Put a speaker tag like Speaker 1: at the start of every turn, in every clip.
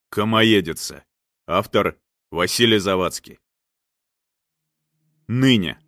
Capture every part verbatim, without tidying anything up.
Speaker 1: Комоедица. Автор Василий Завадский. Ныне.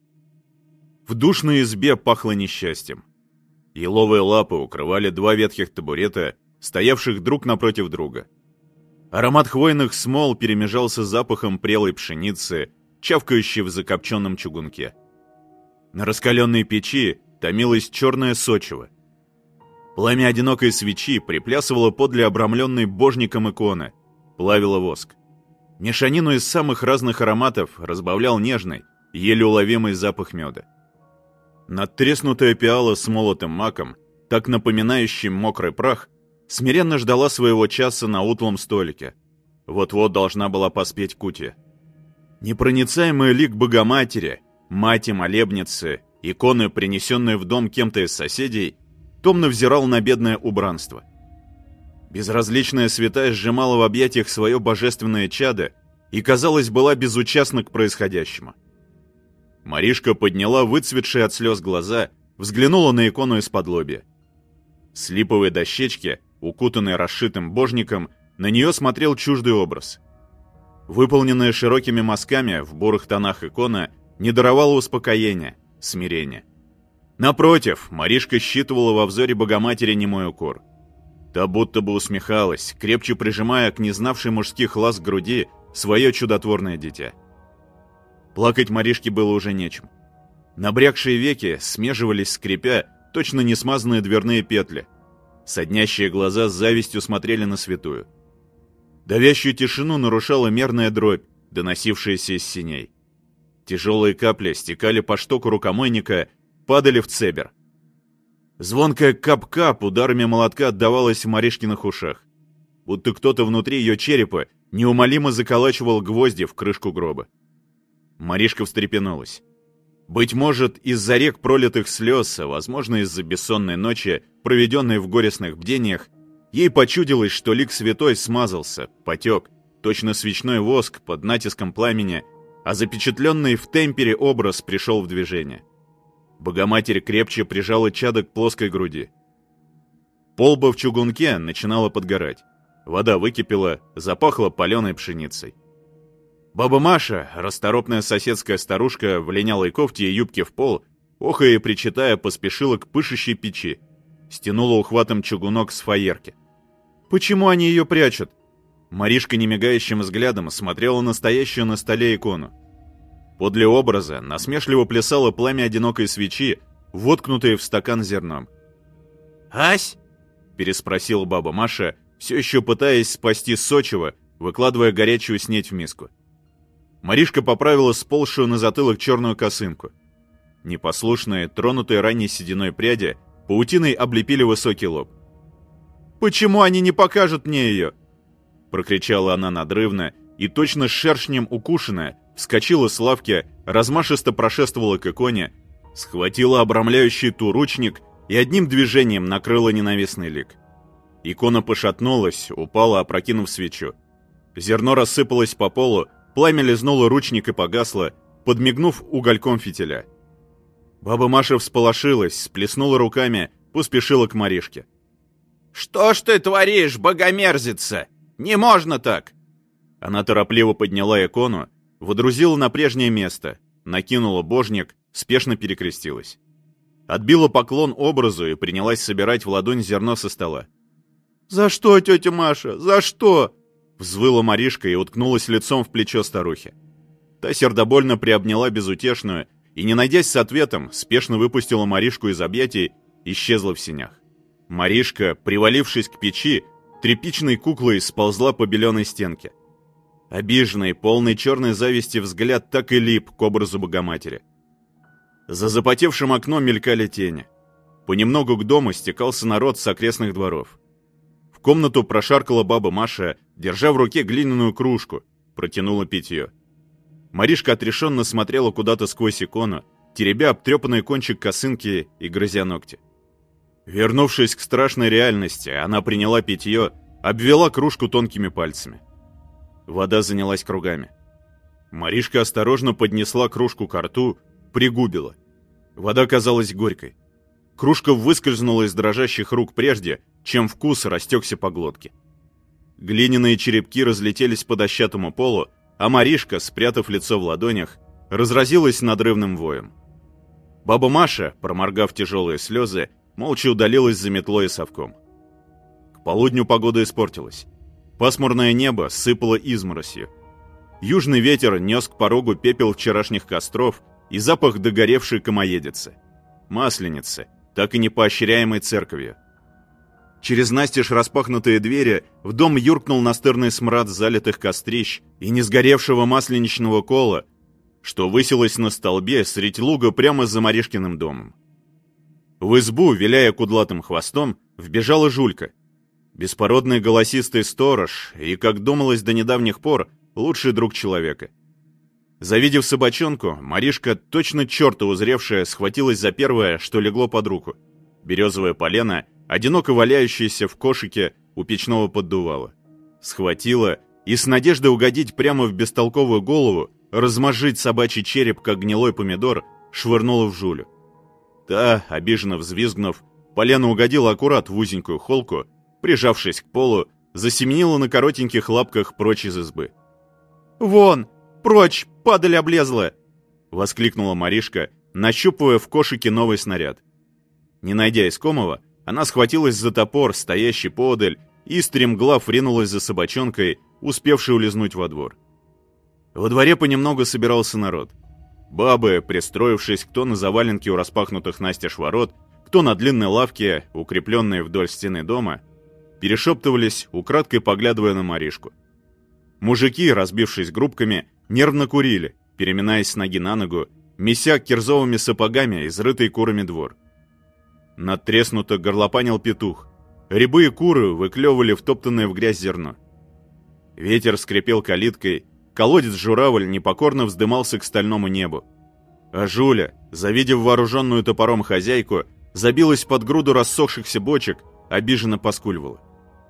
Speaker 1: В душной избе пахло несчастьем. Еловые лапы укрывали два ветхих табурета, стоявших друг напротив друга. Аромат хвойных смол перемежался с запахом прелой пшеницы, чавкающей в закопченном чугунке. На раскаленной печи томилось черное сочево. Пламя одинокой свечи приплясывало подле обрамленной божником иконы, плавило воск. Мешанину из самых разных ароматов разбавлял нежный, еле уловимый запах меда. Надтреснутая пиала с молотым маком, так напоминающим мокрый прах, смиренно ждала своего часа на утлом столике. Вот-вот должна была поспеть кутья. Непроницаемый лик Богоматери, мати-молебницы, иконы, принесенные в дом кем-то из соседей, томно взирал на бедное убранство. Безразличная святая сжимала в объятиях свое божественное чадо и, казалось, была безучастна к происходящему. Маришка подняла выцветшие от слез глаза, взглянула на икону из-подлобья. С липовой дощечки, укутанной расшитым божником, на нее смотрел чуждый образ. Выполненная широкими мазками в бурых тонах икона не даровала успокоения, смирения. Напротив, Маришка считывала во взоре Богоматери немой укор. Та будто бы усмехалась, крепче прижимая к незнавшей мужских ласк груди свое чудотворное дитя. Плакать Маришке было уже нечем. Набрякшие веки смеживались, скрипя, точно не смазанные дверные петли. Соднящие глаза с завистью смотрели на святую. Давящую тишину нарушала мерная дробь, доносившаяся из синей. Тяжелые капли стекали по штоку рукомойника, падали в цебер. Звонкая кап-кап ударами молотка отдавалась в Маришкиных ушах, будто кто-то внутри ее черепа неумолимо заколачивал гвозди в крышку гроба. Маришка встрепенулась. Быть может, из-за рек пролитых слез, а возможно, из-за бессонной ночи, проведенной в горестных бдениях, ей почудилось, что лик святой смазался, потек, точно свечной воск под натиском пламени, а запечатленный в темпере образ пришел в движение. Богоматерь крепче прижала чадо к плоской груди. Полба в чугунке начинала подгорать. Вода выкипела, запахла паленой пшеницей. Баба Маша, расторопная соседская старушка в линялой кофте и юбке в пол, охая и причитая, поспешила к пышущей печи, стянула ухватом чугунок с фаерки. Почему они ее прячут? Маришка немигающим взглядом смотрела на стоящую на столе икону. Подле образа насмешливо плясало пламя одинокой свечи, воткнутое в стакан зерном. «Ась?» — переспросила баба Маша, все еще пытаясь спасти сочево, выкладывая горячую снедь в миску. Маришка поправила сползшую на затылок черную косынку. Непослушные, тронутые ранней сединой пряди, паутиной облепили высокий лоб. «Почему они не покажут мне ее?» — прокричала она надрывно и, точно шершнем укушенная, вскочила с лавки, размашисто прошествовала к иконе, схватила обрамляющий ту-ручник и одним движением накрыла ненавистный лик. Икона пошатнулась, упала, опрокинув свечу. Зерно рассыпалось по полу, пламя лизнуло ручник и погасло, подмигнув угольком фитиля. Баба Маша всполошилась, сплеснула руками, поспешила к Маришке. «Что ж ты творишь, богомерзица? Не можно так!» Она торопливо подняла икону, водрузила на прежнее место, накинула божник, спешно перекрестилась. Отбила поклон образу и принялась собирать в ладонь зерно со стола. «За что, тетя Маша, за что?» Взвыла Маришка и уткнулась лицом в плечо старухи. Та сердобольно приобняла безутешную и, не найдясь с ответом, спешно выпустила Маришку из объятий, исчезла в сенях. Маришка, привалившись к печи, тряпичной куклой сползла по беленой стенке. Обиженный, полный черной зависти взгляд так и лип к образу Богоматери. За запотевшим окном мелькали тени. Понемногу к дому стекался народ с окрестных дворов. В комнату прошаркала баба Маша, держа в руке глиняную кружку, протянула питье. Маришка отрешенно смотрела куда-то сквозь икону, теребя обтрепанный кончик косынки и грызя ногти. Вернувшись к страшной реальности, она приняла питье, обвела кружку тонкими пальцами. Вода занялась кругами. Маришка осторожно поднесла кружку ко рту, пригубила. Вода казалась горькой. Кружка выскользнула из дрожащих рук прежде, чем вкус растекся по глотке. Глиняные черепки разлетелись по дощатому полу, а Маришка, спрятав лицо в ладонях, разразилась надрывным воем. Баба Маша, проморгав тяжелые слезы, молча удалилась за метлой и совком. К полудню погода испортилась. Пасмурное небо сыпало изморосью. Южный ветер нес к порогу пепел вчерашних костров и запах догоревшей комоедицы, масленицы, так и не поощряемой церковью. Через настежь распахнутые двери в дом юркнул настырный смрад залитых кострищ и несгоревшего масленичного кола, что высилось на столбе средь луга прямо за Маришкиным домом. В избу, виляя кудлатым хвостом, вбежала Жулька. Беспородный голосистый сторож и, как думалось до недавних пор, лучший друг человека. Завидев собачонку, Маришка, точно черта узревшая, схватилась за первое, что легло под руку. Березовое полено, одиноко валяющееся в кошике у печного поддувала. Схватила и с надеждой угодить прямо в бестолковую голову, размозжить собачий череп, как гнилой помидор, швырнула в Жулю. Та, обиженно взвизгнув, полено угодила аккурат в узенькую холку, прижавшись к полу, засеменила на коротеньких лапках прочь из избы. «Вон! Прочь, падаль облезла!» — воскликнула Маришка, нащупывая в кошике новый снаряд. Не найдя искомого, она схватилась за топор, стоящий поодаль, и стремглав ринулась за собачонкой, успевшей улизнуть во двор. Во дворе понемногу собирался народ. Бабы, пристроившись кто на заваленке у распахнутых настежь ворот, кто на длинной лавке, укрепленной вдоль стены дома, перешептывались, украдкой поглядывая на Маришку. Мужики, разбившись группками, нервно курили, переминаясь с ноги на ногу, меся кирзовыми сапогами изрытый курами двор. Надтреснуто горлопанил петух. Рябые куры выклевывали втоптанное в грязь зерно. Ветер скрипел калиткой, колодец-журавль непокорно вздымался к стальному небу. А Жуля, завидев вооруженную топором хозяйку, забилась под груду рассохшихся бочек, обиженно поскуливала.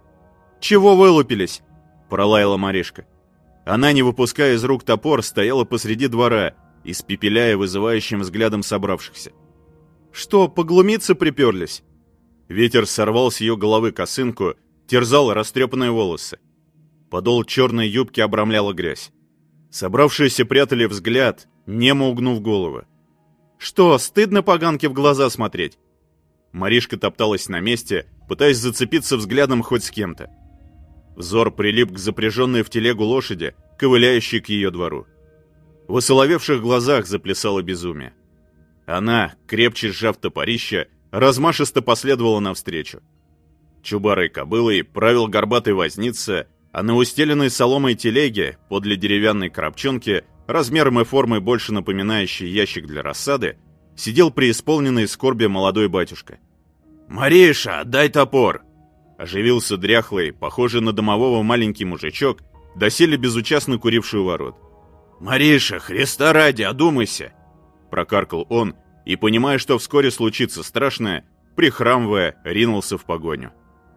Speaker 1: «Чего вылупились?» — пролаяла Маришка. Она, не выпуская из рук топор, стояла посреди двора, испепеляя вызывающим взглядом собравшихся. «Что, поглумиться приперлись?» Ветер сорвал с ее головы косынку, терзал растрепанные волосы. Подол черной юбки обрамляла грязь. Собравшиеся прятали взгляд, немо угнув головы. «Что, стыдно поганке в глаза смотреть?» Маришка топталась на месте, пытаясь зацепиться взглядом хоть с кем-то. Взор прилип к запряженной в телегу лошади, ковыляющей к ее двору. В осоловевших глазах заплясало безумие. Она, крепче сжав топорище, размашисто последовала навстречу. Чубарой кобылой правил горбатый возница, а на устеленной соломой телеге, подле деревянной коробчонки, размером и формой больше напоминающий ящик для рассады, сидел преисполненный скорби молодой батюшка. «Мариша, дай топор!» Оживился дряхлый, похожий на домового маленький мужичок, доселе безучастно куривший у ворот. «Мариша, Христа ради, одумайся!» Прокаркал он и, понимая, что вскоре случится страшное, прихрамывая, ринулся в погоню.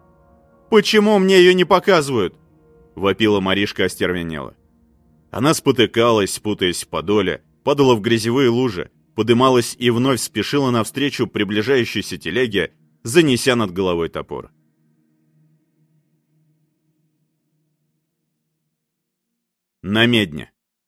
Speaker 1: «Почему мне ее не показывают?» — вопила Маришка остервенела. Она спотыкалась, путаясь в подоле, падала в грязевые лужи, подымалась и вновь спешила навстречу приближающейся телеге, занеся над головой топор. На медне.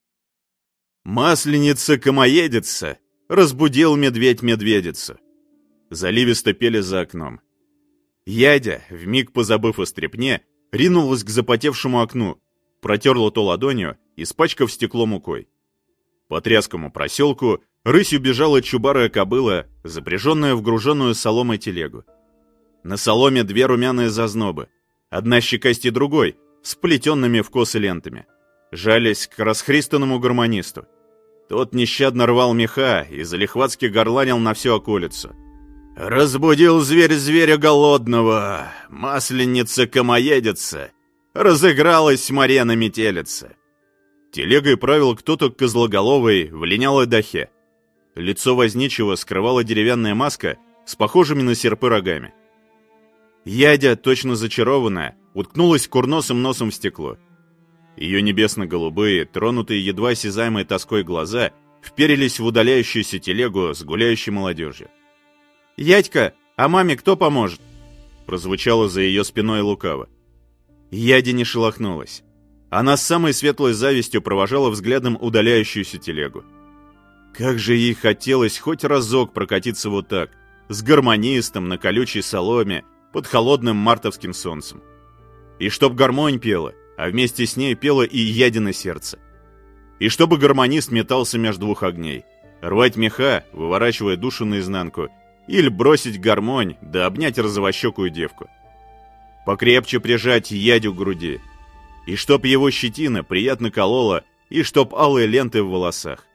Speaker 1: «Масленица-комоедица!» — разбудил медведь-медведица. Заливисто пели за окном. Ядя, вмиг позабыв о стряпне, ринулась к запотевшему окну, протерла то ладонью, испачкав стекло мукой. По тряскому проселку рысью бежала чубарая кобыла, запряженная в груженную соломой телегу. На соломе две румяные зазнобы, одна щекасти другой, сплетенными в косы лентами, жались к расхристанному гармонисту. Тот нещадно рвал меха и залихватски горланил на всю околицу. «Разбудил зверь зверя голодного, масленица-комоедица, разыгралась Марена-метелица». Телегой правил кто-то козлоголовый в линялой дахе. Лицо возничего скрывала деревянная маска с похожими на серпы рогами. Ядя, точно зачарованная, уткнулась курносым носом в стекло. Ее небесно-голубые, тронутые едва осязаемой тоской глаза вперились в удаляющуюся телегу с гуляющей молодежью. «Ядька, а маме кто поможет?» прозвучало за ее спиной лукаво. Ядя не шелохнулась. Она с самой светлой завистью провожала взглядом удаляющуюся телегу. Как же ей хотелось хоть разок прокатиться вот так, с гармонистом на колючей соломе, под холодным мартовским солнцем. И чтоб гармонь пела, а вместе с ней пело и Ядино сердце. И чтобы гармонист метался между двух огней, рвать меха, выворачивая душу наизнанку, или бросить гармонь, да обнять розовощекую девку. Покрепче прижать Ядю к груди, и чтоб его щетина приятно колола, и чтоб алые ленты в волосах.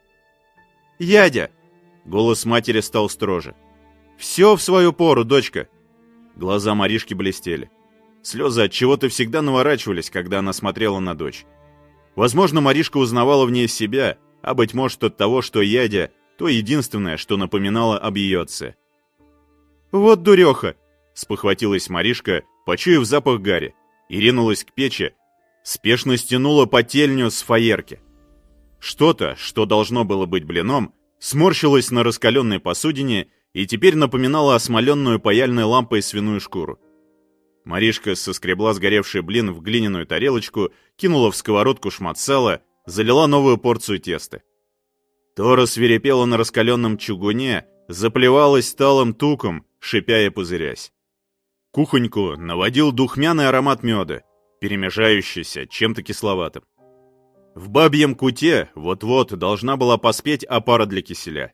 Speaker 1: «Ядя!» — голос матери стал строже. «Все в свою пору, дочка!» Глаза Маришки блестели. Слезы от чего-то всегда наворачивались, когда она смотрела на дочь. Возможно, Маришка узнавала в ней себя, а, быть может, от того, что Ядя — то единственное, что напоминало об ее отце. «Вот дуреха!» — спохватилась Маришка, почуяв запах гари, и ринулась к печи, спешно стянула потельню с фаерки. Что-то, что должно было быть блином, сморщилось на раскаленной посудине и теперь напоминало осмоленную паяльной лампой свиную шкуру. Маришка соскребла сгоревший блин в глиняную тарелочку, кинула в сковородку шмат сала, залила новую порцию теста. То рассвирепела на раскаленном чугуне, заплевалась талым туком, шипя и пузырясь. Кухоньку наводил духмяный аромат меда, перемежающийся чем-то кисловатым. В бабьем куте вот-вот должна была поспеть опара для киселя.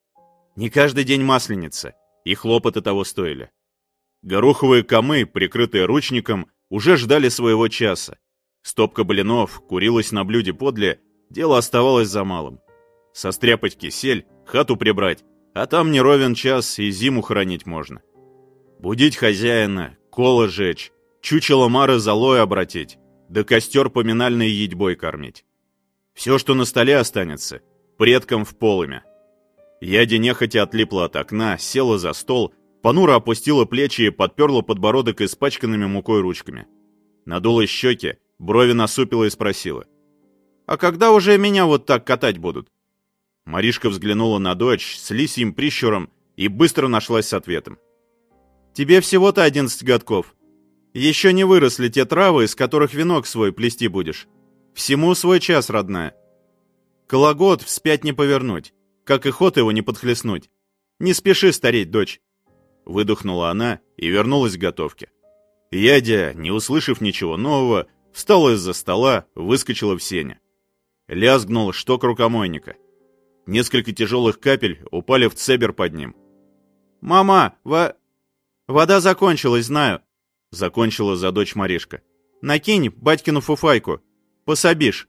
Speaker 1: Не каждый день масленица, и хлопоты того стоили. Гороховые комы, прикрытые ручником, уже ждали своего часа. Стопка блинов курилась на блюде подле, дело оставалось за малым. Состряпать кисель, хату прибрать, а там не ровен час и зиму хранить можно. Будить хозяина, коло жечь, чучело Мары золой обратить, да костер поминальной едьбой кормить. Все, что на столе останется, предкам в полымя. Ядя нехотя отлипла от окна, села за стол, понуро опустила плечи и подперла подбородок испачканными мукой ручками. Надула щеки, брови насупила и спросила: «А когда уже меня вот так катать будут?» Маришка взглянула на дочь с лисьим прищуром и быстро нашлась с ответом. «Тебе всего-то одиннадцать годков. Еще не выросли те травы, из которых венок свой плести будешь. Всему свой час, родная. Кологод вспять не повернуть, как и ход его не подхлестнуть. Не спеши стареть, дочь». Выдохнула она и вернулась к готовке. Ядя, не услышав ничего нового, встала из-за стола, выскочила в сене. Лязгнул шток рукомойника. Несколько тяжелых капель упали в цебер под ним. «Мама, во... вода закончилась, знаю», — закончила за дочь Маришка. «Накинь батькину фуфайку, пособишь».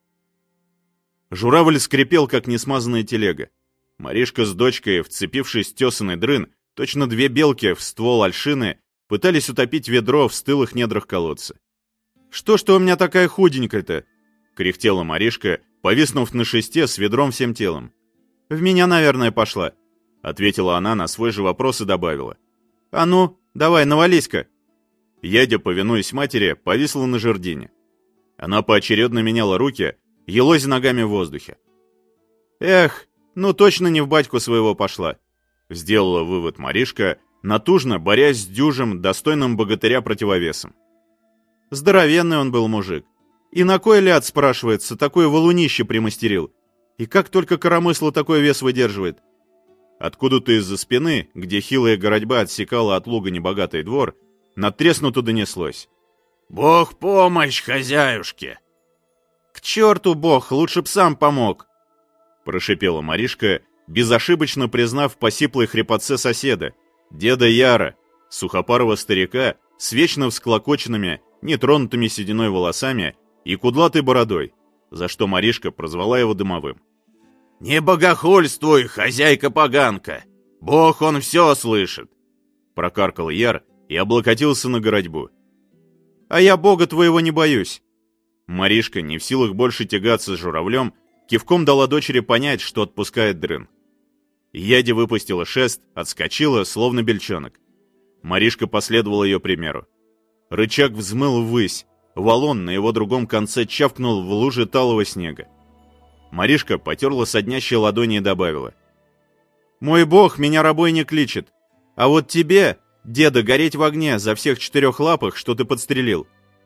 Speaker 1: Журавль скрипел, как несмазанная телега. Маришка с дочкой, вцепившись в тесаный дрын, точно две белки в ствол ольшины, пытались утопить ведро в стылых недрах колодца. «Что ж ты у меня такая худенькая-то?» — кряхтела Маришка, повиснув на шесте с ведром всем телом. «В меня, наверное, пошла», — ответила она на свой же вопрос и добавила. «А ну, давай, навались-ка». Ядя, повинуясь матери, повисла на жердине. Она поочередно меняла руки, елозя ногами в воздухе. «Эх, ну точно не в батьку своего пошла», — сделала вывод Маришка, натужно борясь с дюжим, достойным богатыря противовесом. Здоровенный он был мужик. И на кой ляд, спрашивается, такое валунище примастерил? И как только коромысло такой вес выдерживает? Откуда-то из-за спины, где хилая городьба отсекала от луга небогатый двор, надтреснуто донеслось: «Бог помощь хозяюшке!» «К черту бог, лучше б сам помог!» Прошипела Маришка, безошибочно признав по сиплой хрипотце соседа, деда Яра, сухопарого старика с вечно всклокоченными, нетронутыми сединой волосами и кудлатой бородой, за что Маришка прозвала его дымовым. «Не богохульствуй, хозяйка-поганка! Бог он все слышит!» Прокаркал Яр и облокотился на городьбу. «А я бога твоего не боюсь!» Маришка, не в силах больше тягаться с журавлем, кивком дала дочери понять, что отпускает дрын. Ядя выпустила шест, отскочила, словно бельчонок. Маришка последовала ее примеру. Рычаг взмыл ввысь, валун на его другом конце чавкнул в луже талого снега. Маришка потерла соднящие ладони и добавила: «Мой бог меня рабой не кличет, а вот тебе, деда, гореть в огне за всех четырех лапах, что ты подстрелил».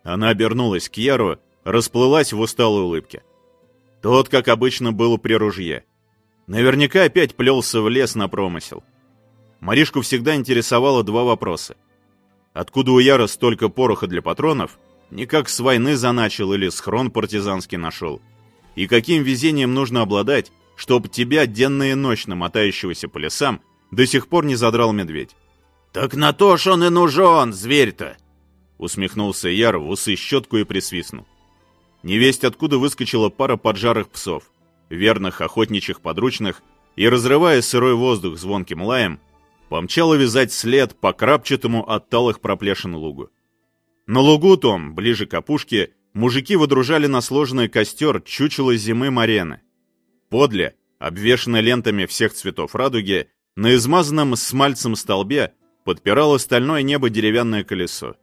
Speaker 1: Она обернулась к Яру, расплылась в усталой улыбке. Тот, как обычно, был при ружье. Наверняка опять плелся в лес на промысел. Маришку всегда интересовало два вопроса. Откуда у Яра столько пороха для патронов? Не как с войны заначил или схрон партизанский нашел. И каким везением нужно обладать, чтоб тебя, денно и ночно мотающегося по лесам, до сих пор не задрал медведь? «Так на то ж он и нужен, зверь-то!» Усмехнулся Яр в усы щетку и присвистнул. Невесть откуда выскочила пара поджарых псов, верных охотничьих подручных, и, разрывая сырой воздух звонким лаем, помчала вязать след по крапчатому от талых проплешин лугу. На лугу том, ближе к опушке, мужики водружали на сложенный костер чучело зимы Марены. Подле, обвешанной лентами всех цветов радуги, на измазанном смальцем столбе подпирало стальное небо деревянное колесо.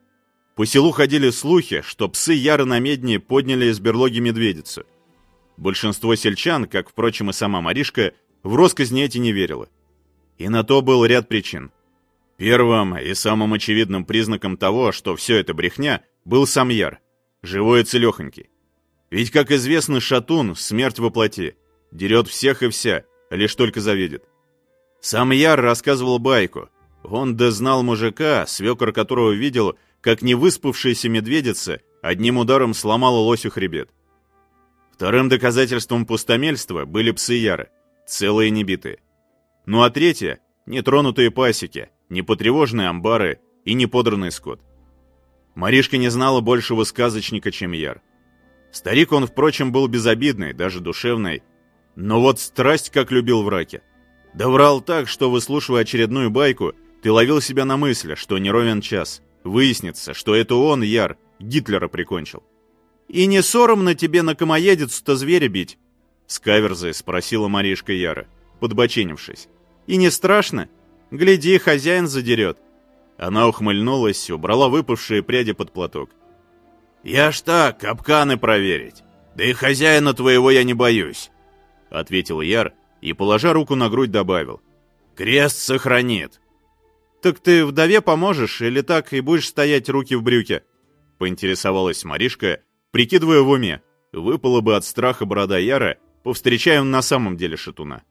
Speaker 1: По селу ходили слухи, что псы Яра на медне подняли из берлоги медведицу. Большинство сельчан, как, впрочем, и сама Маришка, в россказни эти не верило. И на то был ряд причин. Первым и самым очевидным признаком того, что все это брехня, был сам Яр, живой и целехонький. Ведь, как известно, шатун, смерть во плоти, дерет всех и вся, лишь только завидит. Сам Яр рассказывал байку. Он дознал мужика, свекор которого видел, как невыспавшаяся медведица одним ударом сломала лосю хребет. Вторым доказательством пустомельства были псы Яра, целые и небитые. Ну а третье — нетронутые пасеки, непотревоженные амбары и неподранный скот. Маришка не знала большего сказочника, чем Яр. Старик он, впрочем, был безобидный, даже душевный, но вот страсть как любил в раке. Да врал так, что, выслушивая очередную байку, ты ловил себя на мысли, что не ровен час. Выяснится, что это он, Яр, Гитлера прикончил. «И не соромно тебе на комоедицу-то зверя бить?» — с каверзой спросила Маришка Яра, подбоченившись. «И не страшно? Гляди, хозяин задерет». Она ухмыльнулась, убрала выпавшие пряди под платок. «Я ж так, капканы проверить. Да и хозяина твоего я не боюсь», — ответил Яр и, положа руку на грудь, добавил. «Крест сохранит». «Так ты вдове поможешь или так и будешь стоять руки в брюке?» — поинтересовалась Маришка, прикидывая в уме. Выпала бы от страха борода Яра, повстречаем на самом деле шатуна.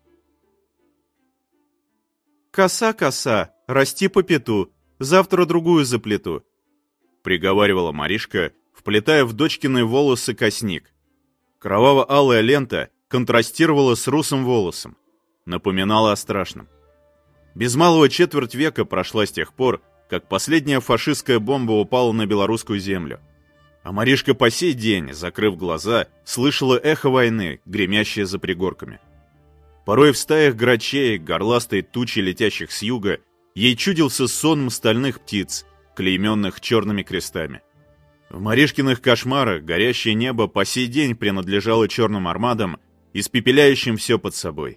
Speaker 1: «Коса, коса, расти по пяту, завтра другую заплету», — приговаривала Маришка, вплетая в дочкины волосы косник. Кроваво-алая лента контрастировала с русым волосом, напоминала о страшном. Без малого четверть века прошла с тех пор, как последняя фашистская бомба упала на белорусскую землю. А Маришка по сей день, закрыв глаза, слышала эхо войны, гремящее за пригорками. Порой в стаях грачей, горластой тучи летящих с юга, ей чудился сон стальных птиц, клейменных черными крестами. В Маришкиных кошмарах горящее небо по сей день принадлежало черным армадам, испепеляющим все под собой.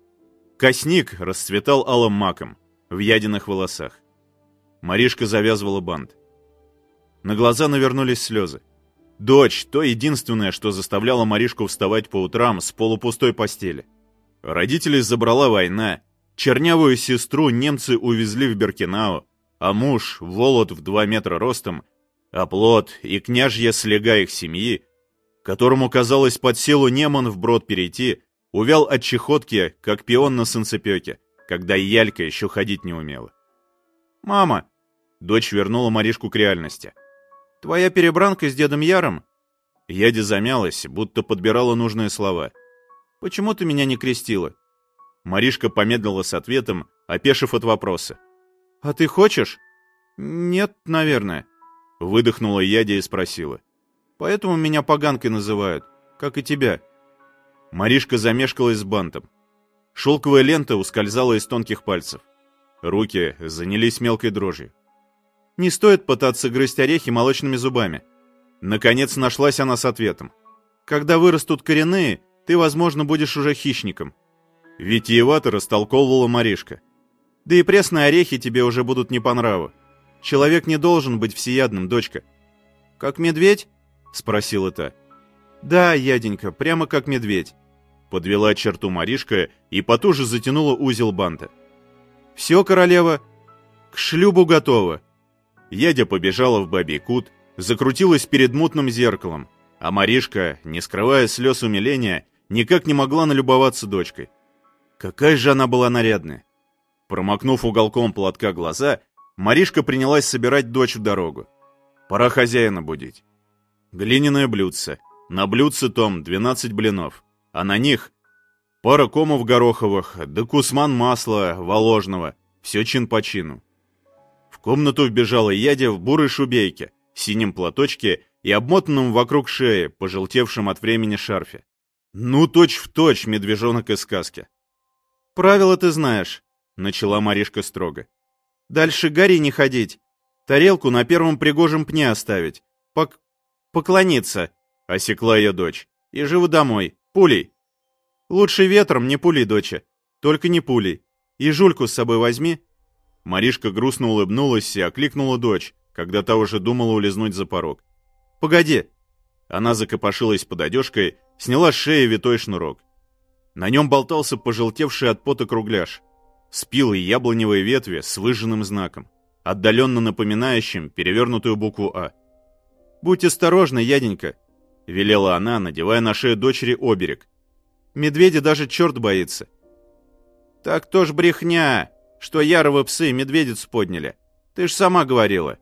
Speaker 1: Косник расцветал алым маком в ядиных волосах. Маришка завязывала бант. На глаза навернулись слезы. Дочь — то единственное, что заставляло Маришку вставать по утрам с полупустой постели. Родителей забрала война, чернявую сестру немцы увезли в Беркинау, а муж, волод в два метра ростом, оплот и княжья слега их семьи, которому казалось под силу неман вброд перейти, увял от чехотки, как пион на санцепёке, когда Ялька еще ходить не умела. «Мама!» — дочь вернула Маришку к реальности. «Твоя перебранка с дедом Яром?» Ядя замялась, будто подбирала нужные слова. «Почему ты меня не крестила?» Маришка помедлила с ответом, опешив от вопроса. «А ты хочешь?» «Нет, наверное», — выдохнула Ядя и спросила. «Поэтому меня поганкой называют, как и тебя». Маришка замешкалась с бантом. Шелковая лента ускользала из тонких пальцев. Руки занялись мелкой дрожью. Не стоит пытаться грызть орехи молочными зубами. Наконец нашлась она с ответом. Когда вырастут коренные, ты, возможно, будешь уже хищником. Витиевато растолковывала Маришка. Да и пресные орехи тебе уже будут не по нраву. Человек не должен быть всеядным, дочка. Как медведь? Спросила та. Да, Яденька, прямо как медведь. Подвела черту Маришка и потуже затянула узел банта. «Все, королева, к шлюбу готово». Ядя побежала в бабий кут, закрутилась перед мутным зеркалом, а Маришка, не скрывая слез умиления, никак не могла налюбоваться дочкой. Какая же она была нарядная! Промокнув уголком платка глаза, Маришка принялась собирать дочь в дорогу. Пора хозяина будить. Глиняное блюдце. На блюдце том двенадцать блинов, а на них пара комов гороховых, да кусман масла воложного, все чин по чину. В комнату вбежала Ядя в бурой шубейке, синем платочке и обмотанном вокруг шеи, пожелтевшем от времени шарфе. Ну, точь-в-точь медвежонок из сказки. «Правила ты знаешь», — начала Маришка строго. «Дальше гори не ходить, тарелку на первом пригожем пне оставить, пок... поклониться», — осекла ее дочь, — «и живо домой, пулей». «Лучше ветром, не пулей, доча, только не пулей. И Жульку с собой возьми». Маришка грустно улыбнулась и окликнула дочь, когда та уже думала улизнуть за порог. «Погоди!» Она закопошилась под одежкой, сняла с шеи витой шнурок. На нем болтался пожелтевший от пота кругляш. Спилы яблоневой ветви с выжженным знаком, отдаленно напоминающим перевернутую букву «А». «Будь осторожна, Яденька!» — велела она, надевая на шею дочери оберег. «Медведя даже черт боится». «Так то ж брехня, что яровы псы медведицу подняли. Ты ж сама говорила».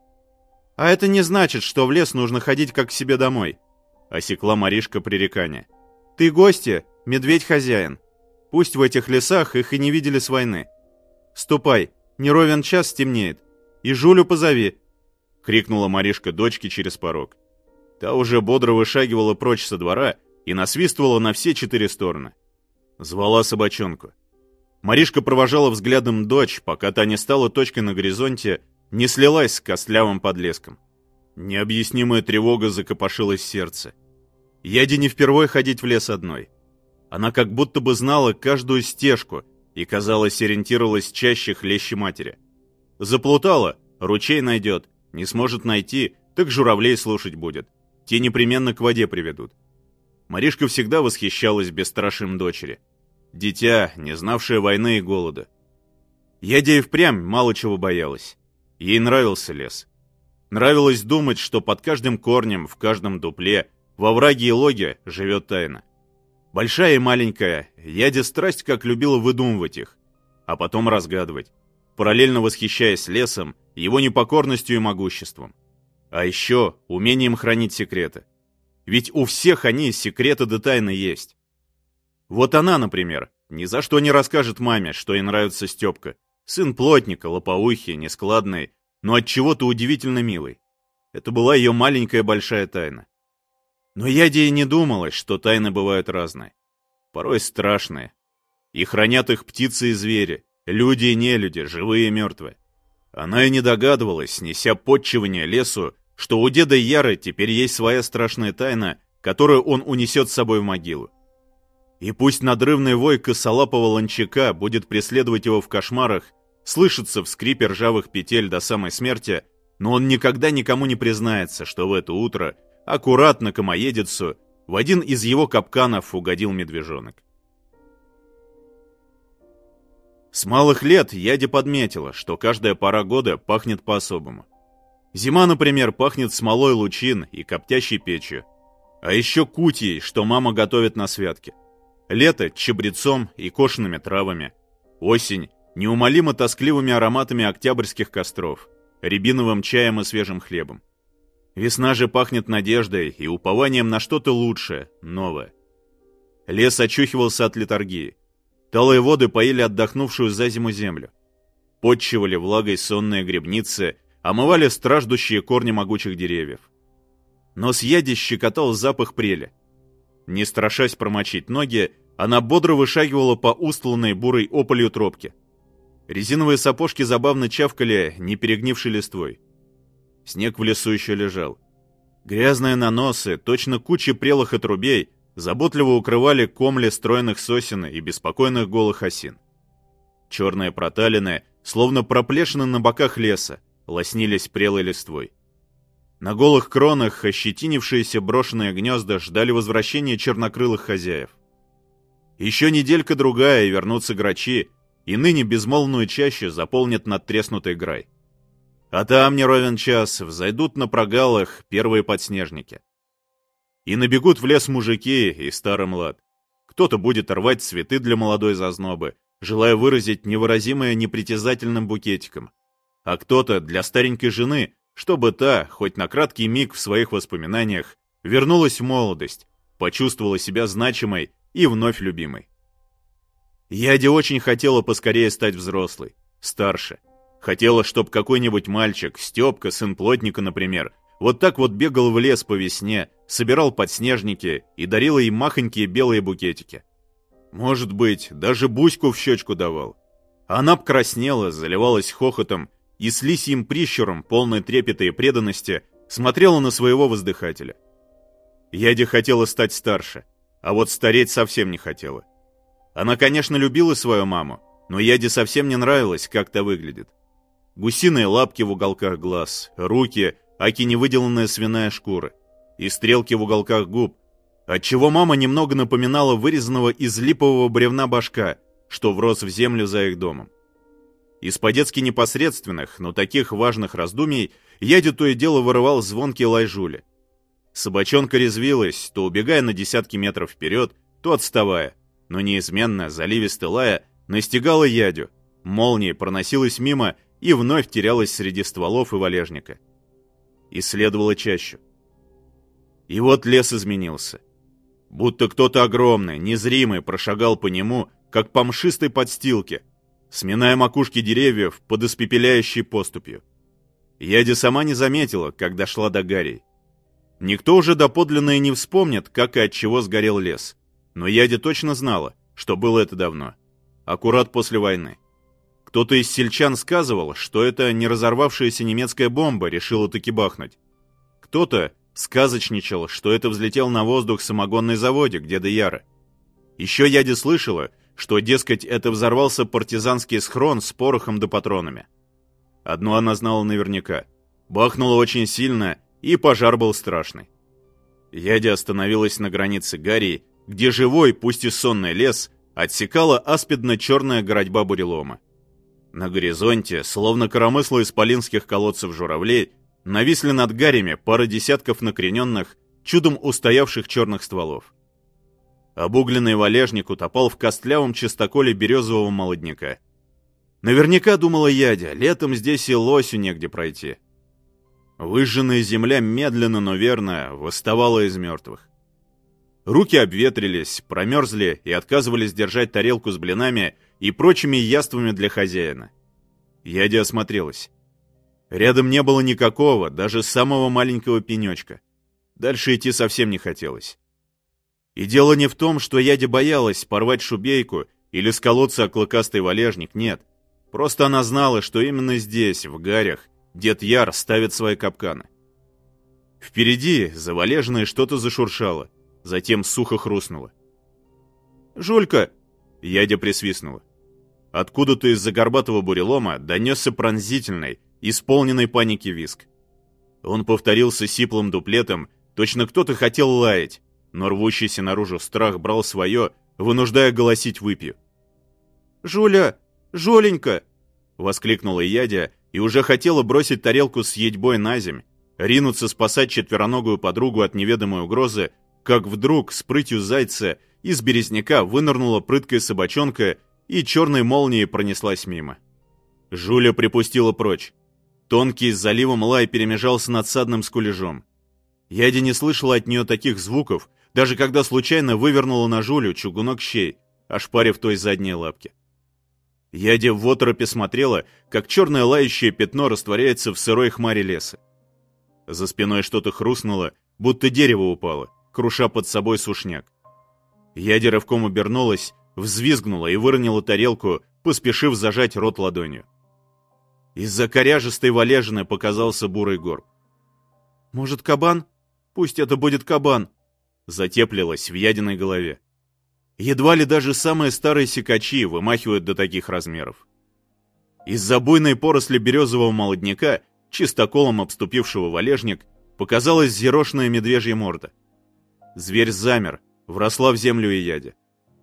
Speaker 1: «А это не значит, что в лес нужно ходить как к себе домой», — осекла Маришка пререкание. «Ты гостья, медведь хозяин. Пусть в этих лесах их и не видели с войны. Ступай, не ровен час стемнеет. И Жулю позови», — крикнула Маришка дочке через порог. Та уже бодро вышагивала прочь со двора и насвистывала на все четыре стороны. Звала собачонку. Маришка провожала взглядом дочь, пока та не стала точкой на горизонте, не слилась с костлявым подлеском. Необъяснимая тревога закопошилась в сердце. Яде не впервой ходить в лес одной. Она как будто бы знала каждую стежку и, казалось, ориентировалась чаще хлеще матери. Заплутала — ручей найдет, не сможет найти, так журавлей слушать будет. Те непременно к воде приведут. Маришка всегда восхищалась бесстрашием дочери. Дитя, не знавшее войны и голода. Ядя и впрямь мало чего боялась. Ей нравился лес. Нравилось думать, что под каждым корнем, в каждом дупле, во враге и логе живет тайна. Большая и маленькая, Ядя страсть как любила выдумывать их, а потом разгадывать, параллельно восхищаясь лесом, его непокорностью и могуществом. А еще умением хранить секреты. Ведь у всех они секреты да тайны есть. Вот она, например, ни за что не расскажет маме, что ей нравится Степка. Сын плотника, лопоухий, нескладный, но отчего-то удивительно милый. Это была ее маленькая большая тайна. Но Яде и не думалось, что тайны бывают разные. Порой страшные. И хранят их птицы и звери, люди и нелюди, живые и мертвые. Она и не догадывалась, неся подчивание лесу, что у деда Яры теперь есть своя страшная тайна, которую он унесет с собой в могилу. И пусть надрывный вой косолапого ланчака будет преследовать его в кошмарах, слышится в скрипе ржавых петель до самой смерти, но он никогда никому не признается, что в это утро аккуратно комоедицу в один из его капканов угодил медвежонок. С малых лет Яде подметила, что каждая пора года пахнет по-особому. Зима, например, пахнет смолой лучин и коптящей печью, а еще кутьей, что мама готовит на святке. Лето — чабрецом и кошенными травами. Осень — неумолимо тоскливыми ароматами октябрьских костров, рябиновым чаем и свежим хлебом. Весна же пахнет надеждой и упованием на что-то лучшее, новое. Лес очухивался от летаргии. Талые воды поили отдохнувшую за зиму землю. Подчивали влагой сонные грибницы, омывали страждущие корни могучих деревьев. Нос Яди щекотал запах прели. Не страшась промочить ноги, она бодро вышагивала по устланной бурой ополью тропке. Резиновые сапожки забавно чавкали неперегнившей листвой. Снег в лесу еще лежал. Грязные наносы, точно кучи прелых отрубей, заботливо укрывали комли стройных сосен и беспокойных голых осин. Черные проталины, словно проплешины на боках леса, лоснились прелой листвой. На голых кронах ощетинившиеся брошенные гнезда ждали возвращения чернокрылых хозяев. Еще неделька-другая, и вернутся грачи, и ныне безмолвную чащу заполнит надтреснутый грай. А там, не ровен час, взойдут на прогалах первые подснежники. И набегут в лес мужики и старый млад. Кто-то будет рвать цветы для молодой зазнобы, желая выразить невыразимое непритязательным букетиком. А кто-то для старенькой жены, чтобы та, хоть на краткий миг в своих воспоминаниях, вернулась в молодость, почувствовала себя значимой и вновь любимой. Яде очень хотела поскорее стать взрослой, старше. Хотела, чтоб какой-нибудь мальчик, Степка, сын плотника, например, вот так вот бегал в лес по весне, собирал подснежники и дарил ей махонькие белые букетики. Может быть, даже буську в щечку давал. Она б краснела, заливалась хохотом и с лисьим прищуром, полной трепета и преданности, смотрела на своего воздыхателя. Яде хотела стать старше, а вот стареть совсем не хотела. Она, конечно, любила свою маму, но Яде совсем не нравилось, как та выглядит. Гусиные лапки в уголках глаз, руки, аки невыделанная свиная шкура, и стрелки в уголках губ, отчего мама немного напоминала вырезанного из липового бревна башка, что врос в землю за их домом. Из по-детски непосредственных, но таких важных раздумий Яде то и дело вырывал звонкий лай Жули. Собачонка резвилась, то убегая на десятки метров вперед, то отставая, но неизменно, заливисто лая, настигала Ядю, молнией проносилась мимо и вновь терялась среди стволов и валежника. Исследовала чащу. И вот лес изменился. Будто кто-то огромный, незримый прошагал по нему, как по мшистой подстилке, сминая макушки деревьев под испепеляющей поступью. Яде сама не заметила, как дошла до гарей. Никто уже доподлинно и не вспомнит, как и от чего сгорел лес. Но Яде точно знала, что было это давно. Аккурат после войны. Кто-то из сельчан сказывал, что это не разорвавшаяся немецкая бомба решила таки бахнуть. Кто-то сказочничал, что это взлетел на воздух самогонный заводик деда Яра. Еще Яде слышала, что, дескать, это взорвался партизанский схрон с порохом да патронами. Одно она знала наверняка. Бахнуло очень сильно, и пожар был страшный. Яде остановилась на границе гарей, где живой, пусть и сонный лес, отсекала аспидно-черная городьба бурелома. На горизонте, словно коромысло исполинских колодцев журавлей, нависли над гарями пара десятков накрененных, чудом устоявших черных стволов. Обугленный валежник утопал в костлявом чистоколе березового молодняка. Наверняка, думала Ядя, летом здесь и лосю негде пройти. Выжженная земля медленно, но верно восставала из мертвых. Руки обветрились, промерзли и отказывались держать тарелку с блинами и прочими яствами для хозяина. Ядя осмотрелась. Рядом не было никакого, даже самого маленького пенечка. Дальше идти совсем не хотелось. И дело не в том, что Яде боялась порвать шубейку или сколоться о клыкастый валежник, нет. Просто она знала, что именно здесь, в гарях, дед Яр ставит свои капканы. Впереди, за валежной, что-то зашуршало, затем сухо хрустнуло. «Жулька!» — Ядя присвистнула. Откуда-то из-за горбатого бурелома донесся пронзительный, исполненный паники визг. Он повторился сиплым дуплетом, точно кто-то хотел лаять, но рвущийся наружу страх брал свое, вынуждая голосить выпью. «Жуля! Жоленька!» — воскликнула Ядя и уже хотела бросить тарелку с едьбой на земь, ринуться спасать четвероногую подругу от неведомой угрозы, как вдруг с прытью зайца из березняка вынырнула прыткая собачонка и черной молнией пронеслась мимо. Жуля припустила прочь. Тонкий с заливом лай перемежался надсадным скулежом. Ядя не слышала от нее таких звуков, даже когда случайно вывернула на Жулю чугунок щей, ошпарив той задние лапки. Ядя в оторопе смотрела, как черное лающее пятно растворяется в сырой хмаре леса. За спиной что-то хрустнуло, будто дерево упало, круша под собой сушняк. Ядя рывком обернулась, взвизгнула и выронила тарелку, поспешив зажать рот ладонью. Из-за коряжестой валежины показался бурый горб. «Может, кабан? Пусть это будет кабан!» Затеплилось в Ядиной голове. Едва ли даже самые старые сикачи вымахивают до таких размеров. Из-за буйной поросли березового молодняка, чистоколом обступившего валежник, показалась зерошная медвежья морда. Зверь замер, вросла в землю и Ядя.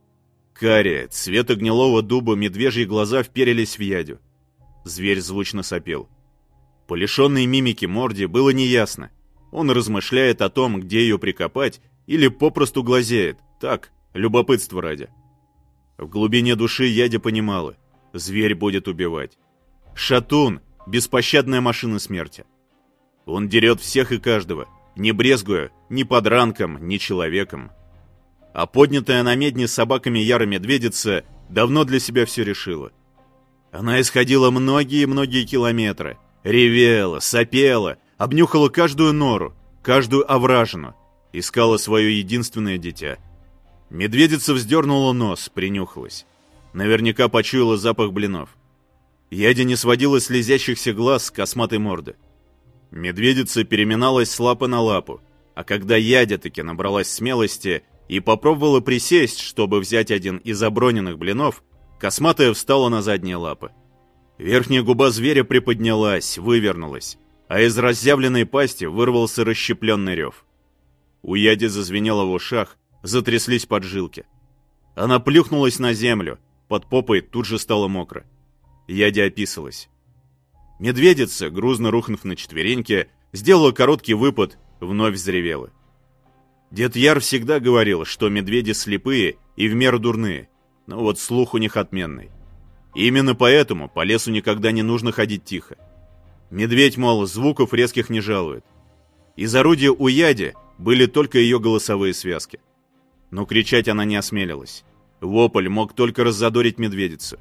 Speaker 1: Карие, цвета гнилого дуба, медвежьи глаза вперились в Ядю. Зверь звучно сопел. По лишенной мимики морде было неясно, он размышляет о том, где ее прикопать, или попросту глазеет, так, любопытство ради. В глубине души Ядя понимала, зверь будет убивать. Шатун — беспощадная машина смерти. Он дерет всех и каждого, не брезгуя ни подранком, ни человеком. А поднятая на медне с собаками Яра Медведица давно для себя все решила. Она исходила многие-многие километры, ревела, сопела, обнюхала каждую нору, каждую овражину, искала свое единственное дитя. Медведица вздернула нос, принюхалась. Наверняка почуяла запах блинов. Ядя не сводила слезящихся глаз с косматой морды. Медведица переминалась с лапы на лапу, а когда Ядя таки набралась смелости и попробовала присесть, чтобы взять один из оброненных блинов, косматая встала на задние лапы. Верхняя губа зверя приподнялась, вывернулась, а из разъявленной пасти вырвался расщепленный рев. У Яди зазвенело в ушах, затряслись поджилки. Она плюхнулась на землю, под попой тут же стало мокро. Ядя описалась. Медведица, грузно рухнув на четвереньки, сделала короткий выпад, вновь взревела. Дед Яр всегда говорил, что медведи слепые и в меру дурные, но вот слух у них отменный. И именно поэтому по лесу никогда не нужно ходить тихо. Медведь, мол, звуков резких не жалует. Из орудия у Яди были только ее голосовые связки. Но кричать она не осмелилась. Вопль мог только раззадорить медведицу.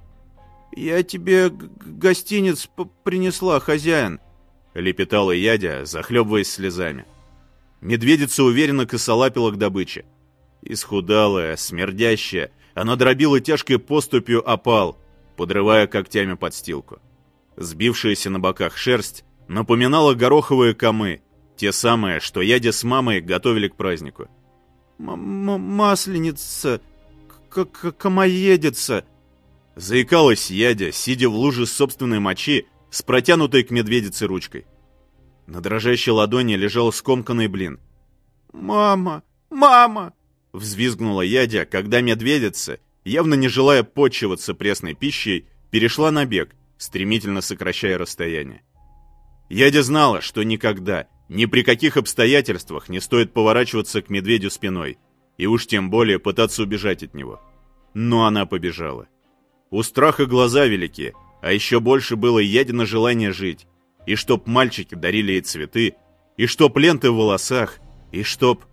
Speaker 1: «Я тебе гостиниц принесла, хозяин», — лепетала Ядя, захлебываясь слезами. Медведица уверенно косолапила к добыче. Исхудалая, смердящая, она дробила тяжкой поступью опал, подрывая когтями подстилку. Сбившаяся на боках шерсть напоминала гороховые комы, те самые, что Ядя с мамой готовили к празднику. «Масленица, комоедица», — заикалась Ядя, сидя в луже собственной мочи с протянутой к медведице ручкой. На дрожащей ладони лежал скомканный блин. «Мама! Мама!» — взвизгнула Ядя, когда медведица, явно не желая почиваться пресной пищей, перешла на бег, стремительно сокращая расстояние. Ядя знала, что никогда, ни при каких обстоятельствах не стоит поворачиваться к медведю спиной, и уж тем более пытаться убежать от него. Но она побежала. У страха глаза велики, а еще больше было Ядино желание жить, и чтоб мальчики дарили ей цветы, и чтоб ленты в волосах, и чтоб...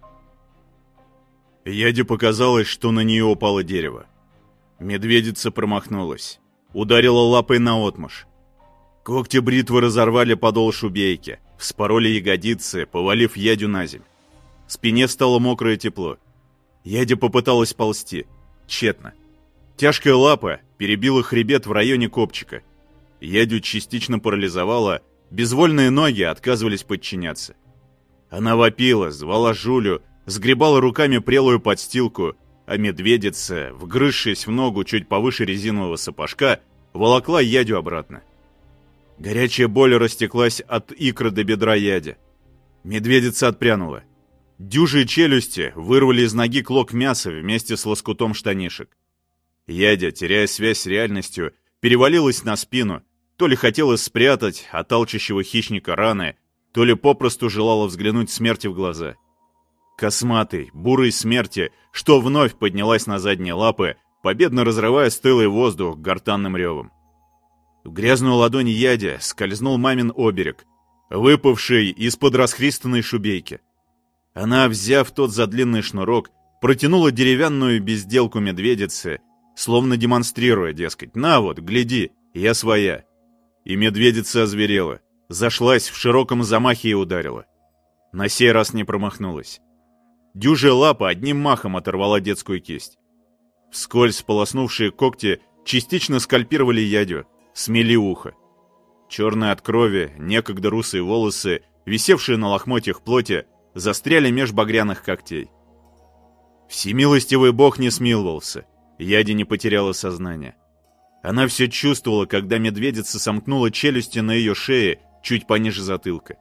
Speaker 1: Яде показалось, что на нее упало дерево. Медведица промахнулась, ударила лапой наотмашь. Когти бритвы разорвали подол шубейки, вспороли ягодицы, повалив Ядю на земь. Спине стало мокрое тепло. Ядя попыталась ползти. Тщетно. Тяжкая лапа перебила хребет в районе копчика. Ядю частично парализовала, безвольные ноги отказывались подчиняться. Она вопила, звала Жулю, сгребала руками прелую подстилку, а медведица, вгрызшись в ногу чуть повыше резинового сапожка, волокла Ядю обратно. Горячая боль растеклась от икры до бедра Яди. Медведица отпрянула. Дюжие челюсти вырвали из ноги клок мяса вместе с лоскутом штанишек. Ядя, теряя связь с реальностью, перевалилась на спину, то ли хотела спрятать от алчущего хищника раны, то ли попросту желала взглянуть смерти в глаза. Косматой, бурой смерти, что вновь поднялась на задние лапы, победно разрывая стылый воздух гортанным ревом. В грязную ладонь Яди скользнул мамин оберег, выпавший из-под расхристанной шубейки. Она, взяв тот за длинный шнурок, протянула деревянную безделку медведицы, словно демонстрируя, дескать, «На вот, гляди, я своя». И медведица озверела, зашлась в широком замахе и ударила. На сей раз не промахнулась. Дюжая лапа одним махом оторвала детскую кисть. Вскользь полоснувшие когти частично скальпировали Ядю, смели ухо. Черные от крови, некогда русые волосы, висевшие на лохмотьях плоти, застряли меж багряных когтей. Всемилостивый бог не смиловался, Яди не потеряла сознание. Она все чувствовала, когда медведица сомкнула челюсти на ее шее чуть пониже затылка.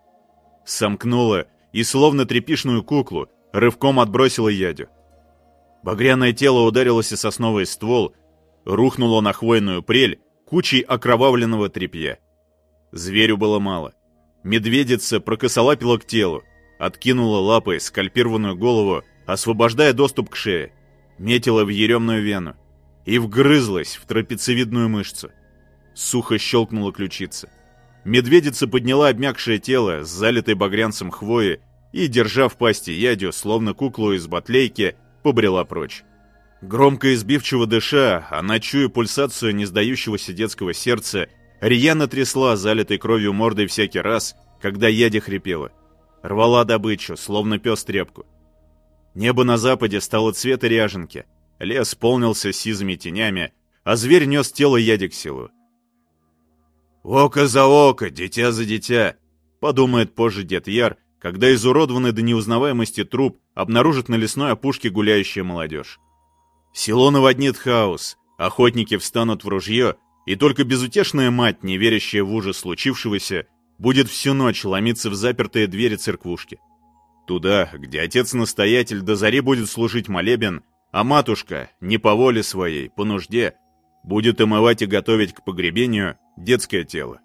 Speaker 1: Сомкнула и, словно тряпичную куклу, рывком отбросила Ядю. Багряное тело ударилось о сосновый ствол, рухнуло на хвойную прель кучей окровавленного тряпья. Зверю было мало. Медведица прокосолапила к телу, откинула лапой скальпированную голову, освобождая доступ к шее, метила в еремную вену и вгрызлась в трапециевидную мышцу. Сухо щелкнула ключица. Медведица подняла обмякшее тело с залитой багрянцем хвои и, держа в пасти ядью, словно куклу из батлейки, побрела прочь. Громко и сбивчиво дыша, она, чуя пульсацию несдающегося детского сердца, рьяно трясла залитой кровью мордой всякий раз, когда ядя хрипела. Рвала добычу, словно пес тряпку. Небо на западе стало цвета ряженки, лес полнился сизыми тенями, а зверь нес тело яди к селу. «Око за око, дитя за дитя», — подумает позже дед Яр, когда изуродованный до неузнаваемости труп обнаружит на лесной опушке гуляющая молодежь. Село наводнит хаос, охотники встанут в ружье, и только безутешная мать, не верящая в ужас случившегося, будет всю ночь ломиться в запертые двери церквушки. Туда, где отец-настоятель до зари будет служить молебен, а матушка, не по воле своей, по нужде, будет омывать и готовить к погребению детское тело.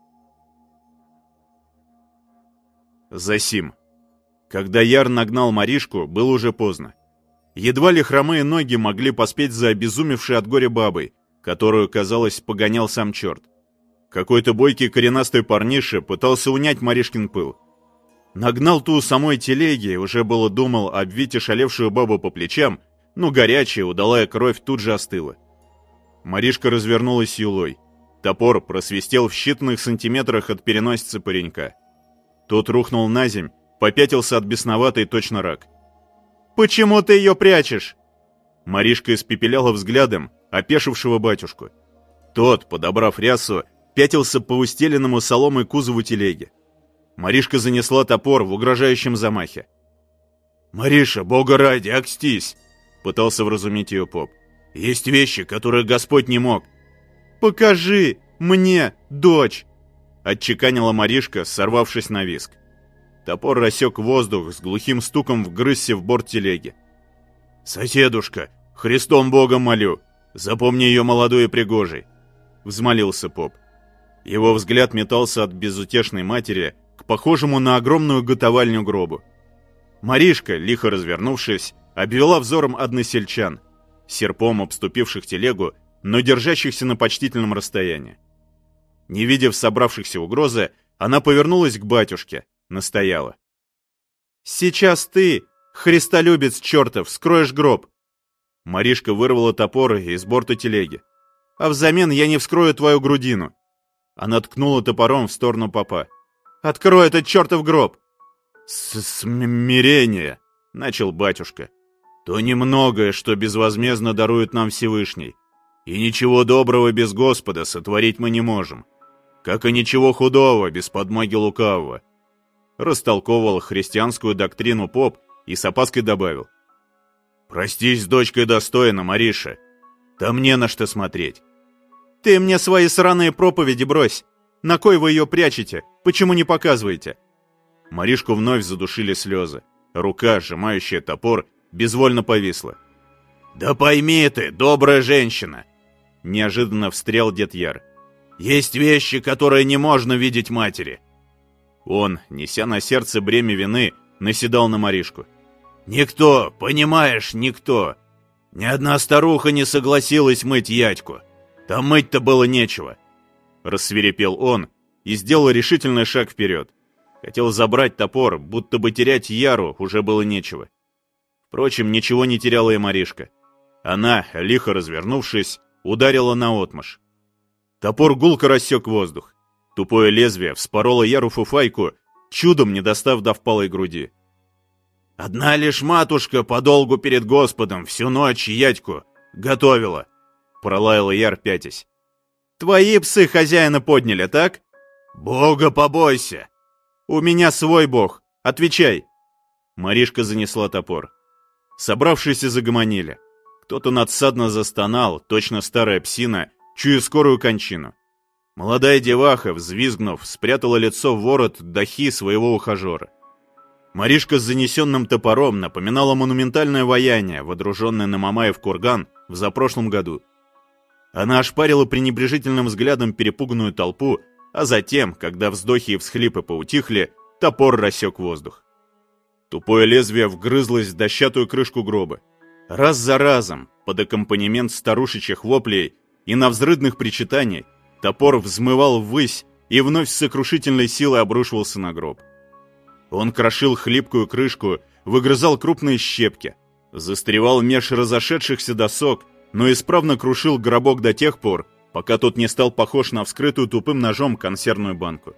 Speaker 1: Засим. Когда Яр нагнал Маришку, было уже поздно. Едва ли хромые ноги могли поспеть за обезумевшей от горя бабой, которую, казалось, погонял сам черт. Какой-то бойкий коренастый парниша пытался унять Маришкин пыл. Нагнал ту у самой телеги и уже было думал обвить ошалевшую бабу по плечам, но горячая, удалая кровь тут же остыла. Маришка развернулась юлой. Топор просвистел в считанных сантиметрах от переносицы паренька. Тот рухнул на земь, попятился от бесноватой точно рак. «Почему ты ее прячешь?» Маришка испепеляла взглядом опешившего батюшку. Тот, подобрав рясу, пятился по устеленному соломой кузову телеги. Маришка занесла топор в угрожающем замахе. «Мариша, бога ради, окстись!» — пытался вразумить ее поп. «Есть вещи, которые Господь не мог». «Покажи мне, дочь!» — отчеканила Маришка, сорвавшись на визг. Топор рассек воздух, с глухим стуком вгрызся в борт телеги. «Соседушка, Христом Богом молю, запомни ее молодой и пригожей!» — взмолился поп. Его взгляд метался от безутешной матери к похожему на огромную готовальню гробу. Маришка, лихо развернувшись, обвела взором односельчан, серпом обступивших телегу, но держащихся на почтительном расстоянии. Не видя в собравшихся угрозы, она повернулась к батюшке, настояла. «Сейчас ты, христолюбец чертов, скроешь гроб!» Маришка вырвала топор из борта телеги. «А взамен я не вскрою твою грудину!» Она ткнула топором в сторону попа. «Открой этот чертов гроб!» «Смирение!» — начал батюшка. «То немногое, что безвозмездно дарует нам Всевышний. И ничего доброго без Господа сотворить мы не можем. Как и ничего худого без подмоги лукавого». Растолковывал христианскую доктрину поп и с опаской добавил. «Простись с дочкой достойно, Мариша. Там не на что смотреть». «Ты мне свои сраные проповеди брось. На кой вы ее прячете? Почему не показываете?» Маришку вновь задушили слезы. Рука, сжимающая топор, безвольно повисла. «Да пойми ты, добрая женщина!» Неожиданно встрял дед Яр. «Есть вещи, которые не можно видеть матери!» Он, неся на сердце бремя вины, наседал на Маришку. «Никто, понимаешь, никто! Ни одна старуха не согласилась мыть ядьку! Там мыть-то было нечего!» Рассвирепел он и сделал решительный шаг вперед. Хотел забрать топор, будто бы терять Яру уже было нечего. Впрочем, ничего не теряла и Маришка. Она, лихо развернувшись, ударила наотмашь. Топор гулко рассек воздух. Тупое лезвие вспороло Яру фуфайку, чудом не достав до впалой груди. «Одна лишь матушка подолгу перед Господом всю ночь ядьку готовила», — пролаял Яр, пятясь. «Твои псы хозяина подняли, так?» «Бога побойся!» «У меня свой бог. Отвечай!» Маришка занесла топор. Собравшиеся загомонили. Кто-то надсадно застонал, точно старая псина, чуя скорую кончину. Молодая деваха, взвизгнув, спрятала лицо в ворот дахи своего ухажера. Маришка с занесенным топором напоминала монументальное ваяние, водруженное на Мамаев курган в запрошлом году. Она ошпарила пренебрежительным взглядом перепуганную толпу а затем, когда вздохи и всхлипы поутихли, топор рассек воздух. Тупое лезвие вгрызлось в дощатую крышку гроба. Раз за разом, под аккомпанемент старушечьих воплей и навзрыдных причитаний, топор взмывал ввысь и вновь с сокрушительной силой обрушивался на гроб. Он крошил хлипкую крышку, выгрызал крупные щепки, застревал меж разошедшихся досок, но исправно крушил гробок до тех пор, пока тот не стал похож на вскрытую тупым ножом консервную банку.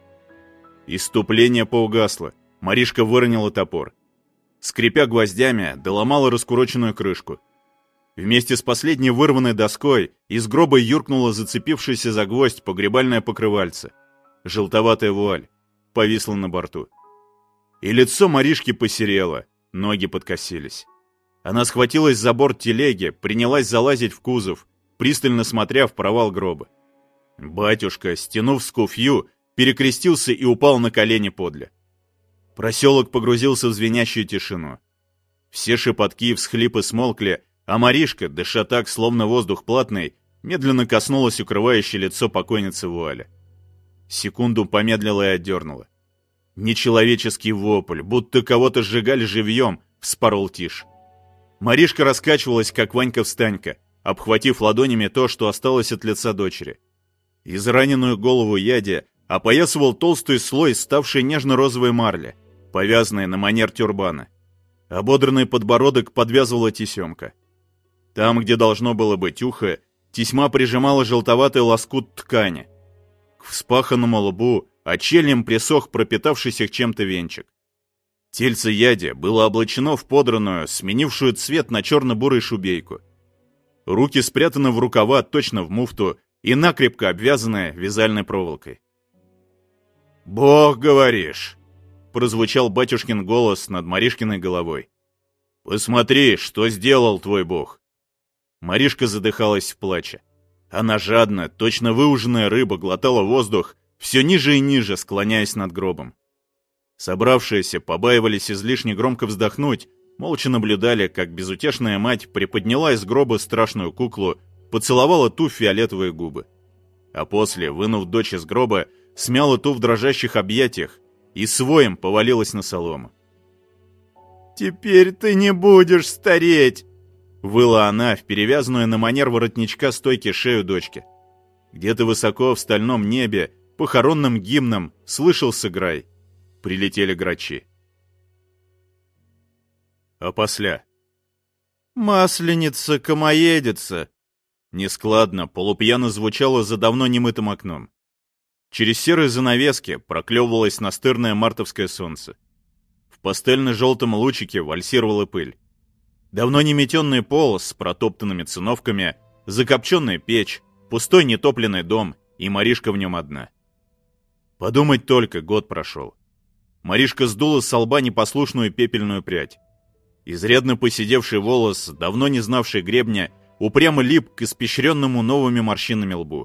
Speaker 1: Исступление поугасло. Маришка выронила топор. Скрипя гвоздями, доломала раскуроченную крышку. Вместе с последней вырванной доской из гроба юркнула зацепившаяся за гвоздь погребальное покрывальце. Желтоватая вуаль повисла на борту. И лицо Маришки посерело, ноги подкосились. Она схватилась за борт телеги, принялась залазить в кузов, пристально смотря в провал гроба. Батюшка, стянув скуфью, перекрестился и упал на колени подле. Проселок погрузился в звенящую тишину. Все шепотки и всхлипы смолкли, а Маришка, дыша так, словно воздух платный, медленно коснулась укрывающей лицо покойницы вуали. Секунду помедлила и отдернула. Нечеловеческий вопль, будто кого-то сжигали живьем, вспорол тишь. Маришка раскачивалась, как Ванька-встанька, обхватив ладонями то, что осталось от лица дочери. Израненную голову Яди опоясывал толстый слой, ставший нежно-розовой марли, повязанной на манер тюрбана. Ободранный подбородок подвязывала тесемка. Там, где должно было быть ухо, тесьма прижимала желтоватый лоскут ткани. К вспаханному лбу очельем присох пропитавшийся чем-то венчик. Тельце Яди было облачено в подранную, сменившую цвет на черно-бурый шубейку. Руки спрятаны в рукава, точно в муфту, и накрепко обвязанные вязальной проволокой. «Бог, говоришь!» — прозвучал батюшкин голос над Маришкиной головой. «Посмотри, что сделал твой Бог!» Маришка задыхалась в плаче. Она жадно, точно выуженная рыба, глотала воздух, все ниже и ниже, склоняясь над гробом. Собравшиеся побаивались излишне громко вздохнуть, молча наблюдали, как безутешная мать приподняла из гроба страшную куклу, поцеловала ту в фиолетовые губы. А после, вынув дочь из гроба, смяла ту в дрожащих объятиях и своим повалилась на солому. «Теперь ты не будешь стареть!» — выла она в перевязанную на манер воротничка стойки шею дочки. Где-то высоко в стальном небе, похоронным гимном, слышался грай. Прилетели грачи. А после. «Масленица, комоедица!» Нескладно, полупьяно звучало за давно немытым окном. Через серые занавески проклевывалось настырное мартовское солнце. В пастельно-желтом лучике вальсировала пыль. Давно не метенный пол с протоптанными циновками, закопченная печь, пустой нетопленный дом, и Маришка в нем одна. Подумать только, год прошел. Маришка сдула с лба непослушную пепельную прядь. Изрядно поседевший волос, давно не знавший гребня, упрямо лип к испещренному новыми морщинами лбу.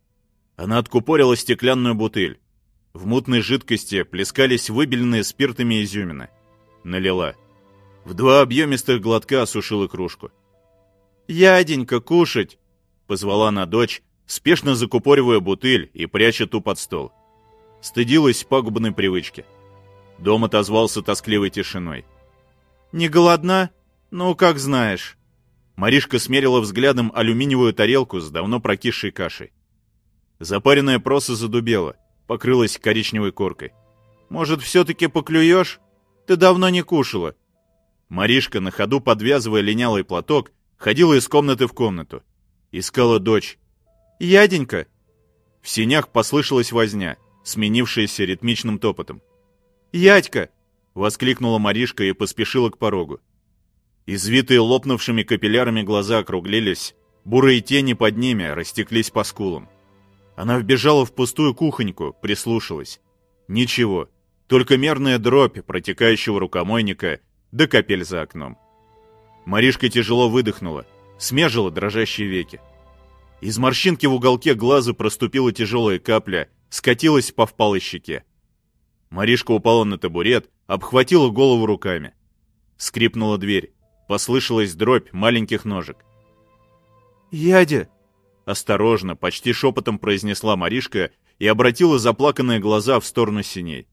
Speaker 1: Она откупорила стеклянную бутыль. В мутной жидкости плескались выбеленные спиртами изюмины. Налила. В два объемистых глотка осушила кружку. «Яденька, кушать!» — позвала она дочь, спешно закупоривая бутыль и пряча ту под стол. Стыдилась пагубной привычки. Дом отозвался тоскливой тишиной. «Не голодна? Ну, как знаешь». Маришка смерила взглядом алюминиевую тарелку с давно прокисшей кашей. Запаренная проса задубела, покрылась коричневой коркой. «Может, все-таки поклюешь? Ты давно не кушала». Маришка, на ходу подвязывая линялый платок, ходила из комнаты в комнату. Искала дочь. «Яденька!» В сенях послышалась возня, сменившаяся ритмичным топотом. «Ядька!» — воскликнула Маришка и поспешила к порогу. Извитые лопнувшими капиллярами глаза округлились, бурые тени под ними растеклись по скулам. Она вбежала в пустую кухоньку, прислушалась. Ничего, только мерная дробь протекающего рукомойника да капель за окном. Маришка тяжело выдохнула, смежила дрожащие веки. Из морщинки в уголке глаза проступила тяжелая капля, скатилась по впалой щеке. Маришка упала на табурет, обхватила голову руками. Скрипнула дверь, послышалась дробь маленьких ножек. «Ядя!» — осторожно, почти шепотом произнесла Маришка и обратила заплаканные глаза в сторону синей.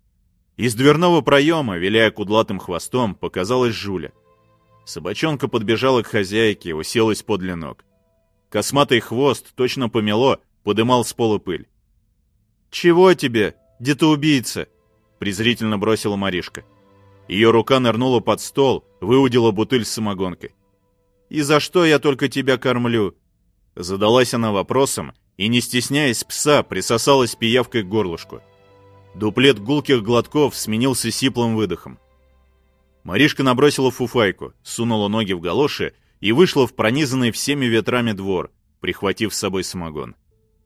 Speaker 1: Из дверного проема, виляя кудлатым хвостом, показалась Жуля. Собачонка подбежала к хозяйке, уселась подле ног. Косматый хвост, точно помело, подымал с пола пыль. «Чего тебе, детоубийца?» — презрительно бросила Маришка. Ее рука нырнула под стол, выудила бутыль с самогонкой. «И за что я только тебя кормлю?» Задалась она вопросом и, не стесняясь пса, присосалась пиявкой к горлышку. Дуплет гулких глотков сменился сиплым выдохом. Маришка набросила фуфайку, сунула ноги в галоши и вышла в пронизанный всеми ветрами двор, прихватив с собой самогон.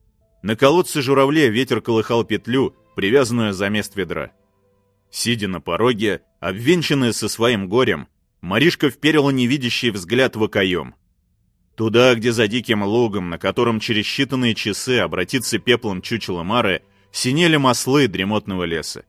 Speaker 1: На колодце журавле ветер колыхал петлю, привязанную за мест ведра. Сидя на пороге, обвенчанная со своим горем, Маришка вперила невидящий взгляд в окоем. Туда, где за диким лугом, на котором через считанные часы обратится пеплом чучело Мары, синели маслы дремотного леса.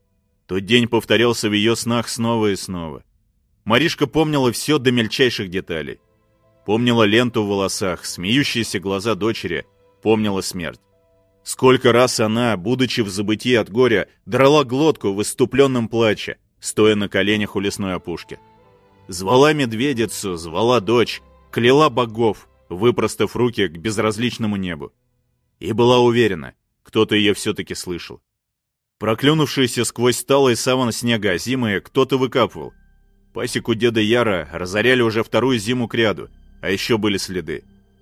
Speaker 1: Тот день повторялся в ее снах снова и снова. Маришка помнила все до мельчайших деталей. Помнила ленту в волосах, смеющиеся глаза дочери, помнила смерть. Сколько раз она, будучи в забытии от горя, драла глотку в исступленном плаче, стоя на коленях у лесной опушки. Звала медведицу, звала дочь, кляла богов, выпростав руки к безразличному небу. И была уверена, кто-то ее все-таки слышал. Проклюнувшиеся сквозь сталый саван снега зимы кто-то выкапывал. Пасеку деда Яра разоряли уже вторую зиму кряду, а еще были следы.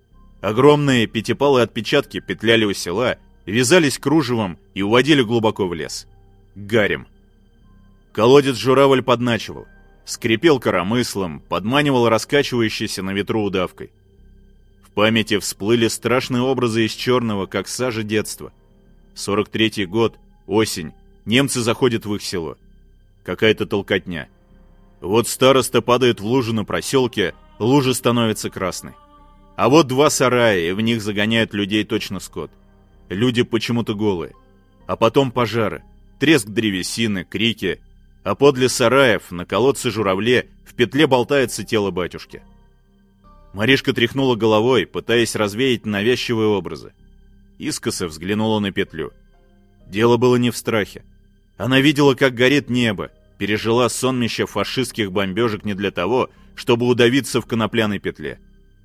Speaker 1: Огромные пятипалые отпечатки петляли у села, вязались кружевом и уводили глубоко в лес. Гарем. Колодец журавль подначивал, скрипел коромыслом, подманивал раскачивающейся на ветру удавкой. В памяти всплыли страшные образы из черного, как сажа детства. сорок третий год, осень, немцы заходят в их село. Какая-то толкотня. Вот староста падает в лужу на проселке, лужа становится красной. А вот два сарая, и в них загоняют людей точно скот. Люди почему-то голые. А потом пожары, треск древесины, крики. А подле сараев, на колодце журавле, в петле болтается тело батюшки. Маришка тряхнула головой, пытаясь развеять навязчивые образы. Искоса взглянула на петлю. Дело было не в страхе. Она видела, как горит небо, пережила сонмище фашистских бомбежек не для того, чтобы удавиться в конопляной петле.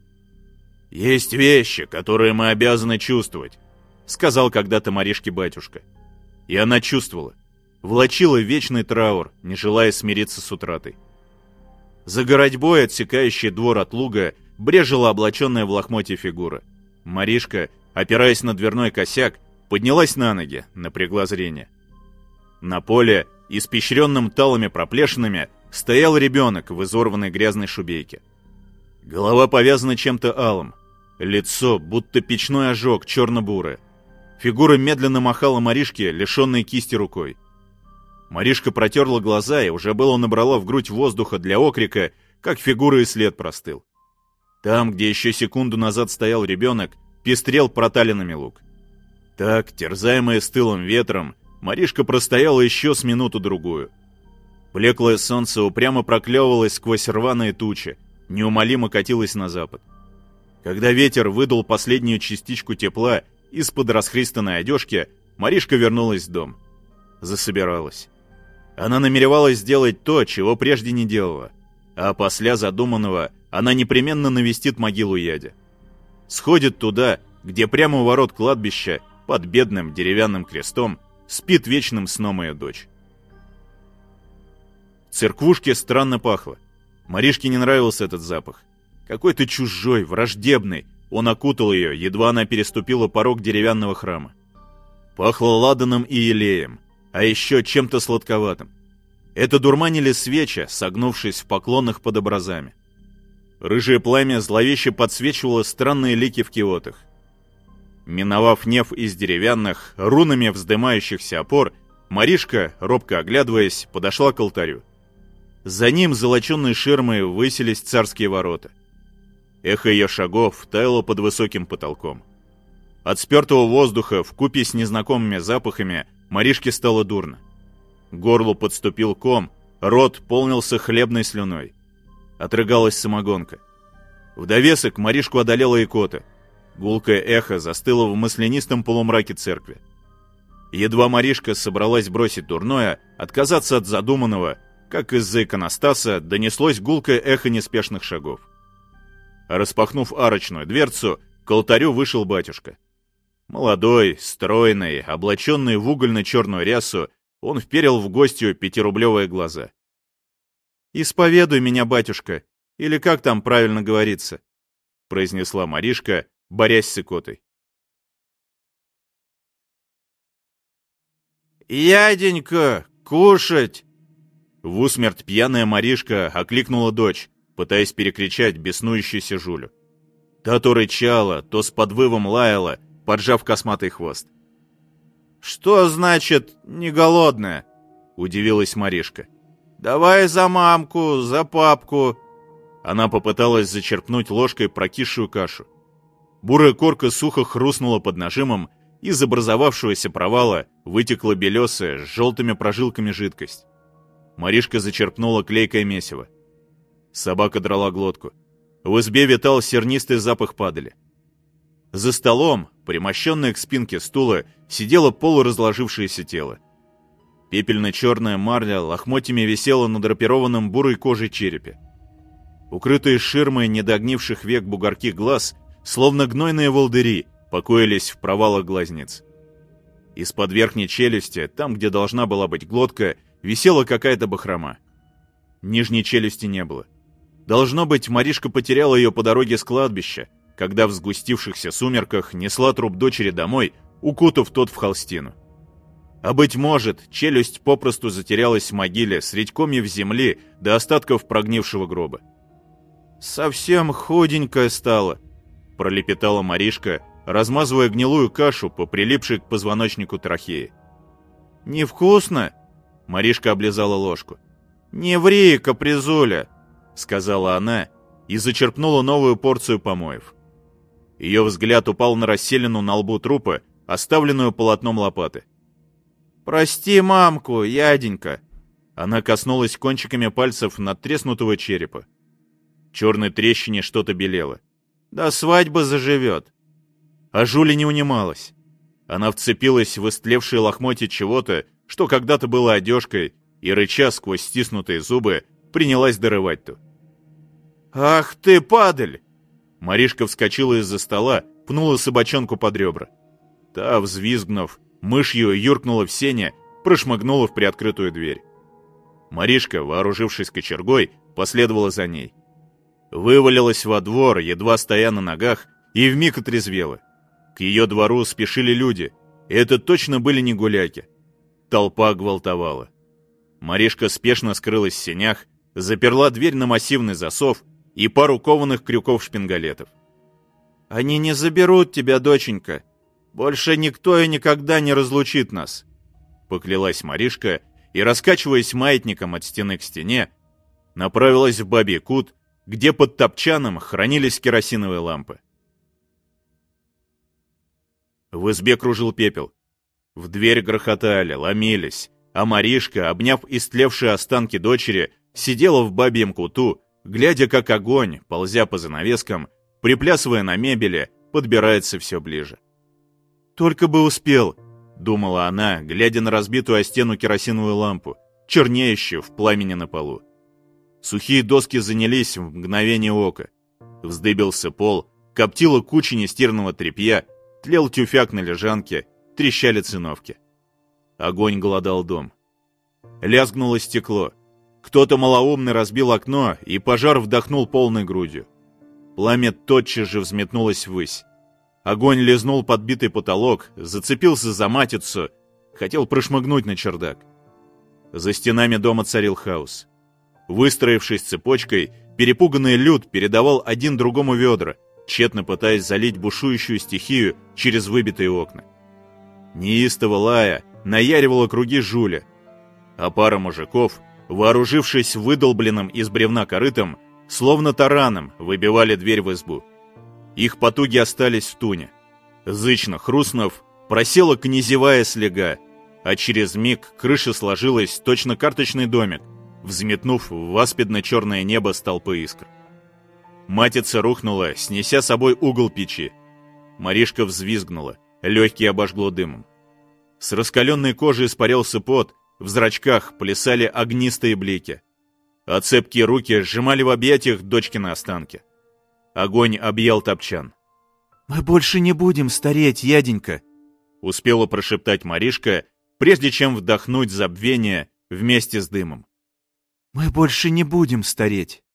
Speaker 1: «Есть вещи, которые мы обязаны чувствовать», — сказал когда-то Маришке батюшка. И она чувствовала, влачила вечный траур, не желая смириться с утратой. За городьбой, отсекающей двор от луга, брежила облаченная в лохмотье фигура. Маришка, опираясь на дверной косяк, поднялась на ноги, напрягла зрение. На поле, испещренном талыми проплешинами, стоял ребенок в изорванной грязной шубейке. Голова повязана чем-то алым, лицо, будто печной ожог, черно-бурое. Фигура медленно махала Маришке, лишенной кисти рукой. Маришка протерла глаза и уже было набрала в грудь воздуха для окрика, как фигура и след простыл. Там, где еще секунду назад стоял ребенок, пестрел проталинами луг. Так, терзаемая стылым ветром, Маришка простояла еще с минуту-другую. Блеклое солнце упрямо проклевывалось сквозь рваные тучи, неумолимо катилось на запад. Когда ветер выдул последнюю частичку тепла из-под расхристанной одежки, Маришка вернулась в дом. Засобиралась. Она намеревалась сделать то, чего прежде не делала, а после задуманного она непременно навестит могилу Яди. Сходит туда, где прямо у ворот кладбища, под бедным деревянным крестом, спит вечным сном ее дочь. В церквушке странно пахло. Маришке не нравился этот запах. Какой-то чужой, враждебный. Он окутал ее, едва она переступила порог деревянного храма. Пахло ладаном и елеем, а еще чем-то сладковатым. Это дурманили свечи, согнувшись в поклонах под образами. Рыжее пламя зловеще подсвечивало странные лики в киотах. Миновав неф из деревянных, рунами вздымающихся опор, Маришка, робко оглядываясь, подошла к алтарю. За ним золоченой ширмой высились царские ворота. Эхо ее шагов таяло под высоким потолком. От спертого воздуха вкупе с незнакомыми запахами Маришке стало дурно. К горлу подступил ком, рот полнился хлебной слюной. Отрыгалась самогонка. В довесок Маришку одолела икота. Гулкое эхо застыло в маслянистом полумраке церкви. Едва Маришка собралась бросить дурное, отказаться от задуманного, как из-за иконостаса донеслось гулкое эхо неспешных шагов. Распахнув арочную дверцу, к алтарю вышел батюшка. Молодой, стройный, облаченный в угольно-черную рясу, он вперил в гостью пятирублевые глаза. «Исповедуй меня, батюшка, или как там правильно говорится», произнесла Маришка, борясь с икотой. «Яденька, кушать!» В усмерть пьяная Маришка окликнула дочь, пытаясь перекричать беснующуюся Жулю. Та то рычала, то с подвывом лаяла, поджав косматый хвост. «Что значит «не голодная»?» — удивилась Маришка. «Давай за мамку, за папку». Она попыталась зачерпнуть ложкой прокисшую кашу. Бурая корка сухо хрустнула под нажимом, из образовавшегося провала вытекла белесая с желтыми прожилками жидкость. Маришка зачерпнула клейкое месиво. Собака драла глотку. В избе витал сернистый запах падали. За столом, примощенное к спинке стула, сидело полуразложившееся тело. Пепельно-черная марля лохмотьями висела на драпированном бурой кожей черепе. Укрытые ширмой недогнивших век бугорки глаз, словно гнойные волдыри, покоились в провалах глазниц. Из-под верхней челюсти, там, где должна была быть глотка, висела какая-то бахрома. Нижней челюсти не было. Должно быть, Маришка потеряла ее по дороге с кладбища, когда в сгустившихся сумерках несла труп дочери домой, укутав тот в холстину. А быть может, челюсть попросту затерялась в могиле средь комьев земли до остатков прогнившего гроба. «Совсем худенькая стала», — пролепетала Маришка, размазывая гнилую кашу по прилипшей к позвоночнику трахеи. «Невкусно?» — Маришка облизала ложку. «Не ври, капризуля!» — сказала она и зачерпнула новую порцию помоев. Ее взгляд упал на расселину на лбу трупа, оставленную полотном лопаты. «Прости мамку, яденька!» Она коснулась кончиками пальцев надтреснутого черепа. В черной трещине что-то белело. «До свадьбы заживет!» А Жуля не унималась. Она вцепилась в истлевшие лохмотья чего-то, что когда-то было одежкой, и, рыча сквозь стиснутые зубы, принялась дорывать ту. «Ах ты, падаль!» Маришка вскочила из-за стола, пнула собачонку под ребра. Та, взвизгнув, мышью юркнула в сене, прошмыгнула в приоткрытую дверь. Маришка, вооружившись кочергой, последовала за ней. Вывалилась во двор, едва стоя на ногах, и вмиг отрезвела. К ее двору спешили люди, и это точно были не гуляки. Толпа гвалтовала. Маришка спешно скрылась в сенях, заперла дверь на массивный засов и пару кованых крюков-шпингалетов. «Они не заберут тебя, доченька. Больше никто и никогда не разлучит нас», — поклялась Маришка и, раскачиваясь маятником от стены к стене, направилась в бабий кут, где под топчаном хранились керосиновые лампы. В избе кружил пепел. В дверь грохотали, ломились, а Маришка, обняв истлевшие останки дочери, сидела в бабьем куту, глядя, как огонь, ползя по занавескам, приплясывая на мебели, подбирается все ближе. «Только бы успел», — думала она, глядя на разбитую о стену керосиновую лампу, чернеющую в пламени на полу. Сухие доски занялись в мгновение ока. Вздыбился пол, коптила куча нестиранного тряпья, тлел тюфяк на лежанке, трещали циновки. Огонь голодал дом. Лязгнуло стекло. Кто-то малоумный разбил окно, и пожар вдохнул полной грудью. Пламя тотчас же взметнулось ввысь. Огонь лизнул подбитый потолок, зацепился за матицу, хотел прошмыгнуть на чердак. За стенами дома царил хаос. Выстроившись цепочкой, перепуганный люд передавал один другому ведра, тщетно пытаясь залить бушующую стихию через выбитые окна. Неистово лая наяривала круги Жуля, а пара мужиков, вооружившись выдолбленным из бревна корытом, словно тараном выбивали дверь в избу. Их потуги остались в туне. Зычно хрустнув, просела князевая слега, а через миг крыша сложилась точно карточный домик, взметнув в аспидно-черное небо столпы искр. Матица рухнула, снеся собой угол печи. Маришка взвизгнула, легкие обожгло дымом. С раскаленной кожи испарялся пот, в зрачках плясали огнистые блики. А цепкие руки сжимали в объятиях дочкины останки. Огонь объял топчан.
Speaker 2: «Мы больше не будем стареть, Яденька!»
Speaker 1: Успела прошептать Маришка, прежде чем вдохнуть забвение вместе с дымом.
Speaker 2: «Мы больше не будем стареть!»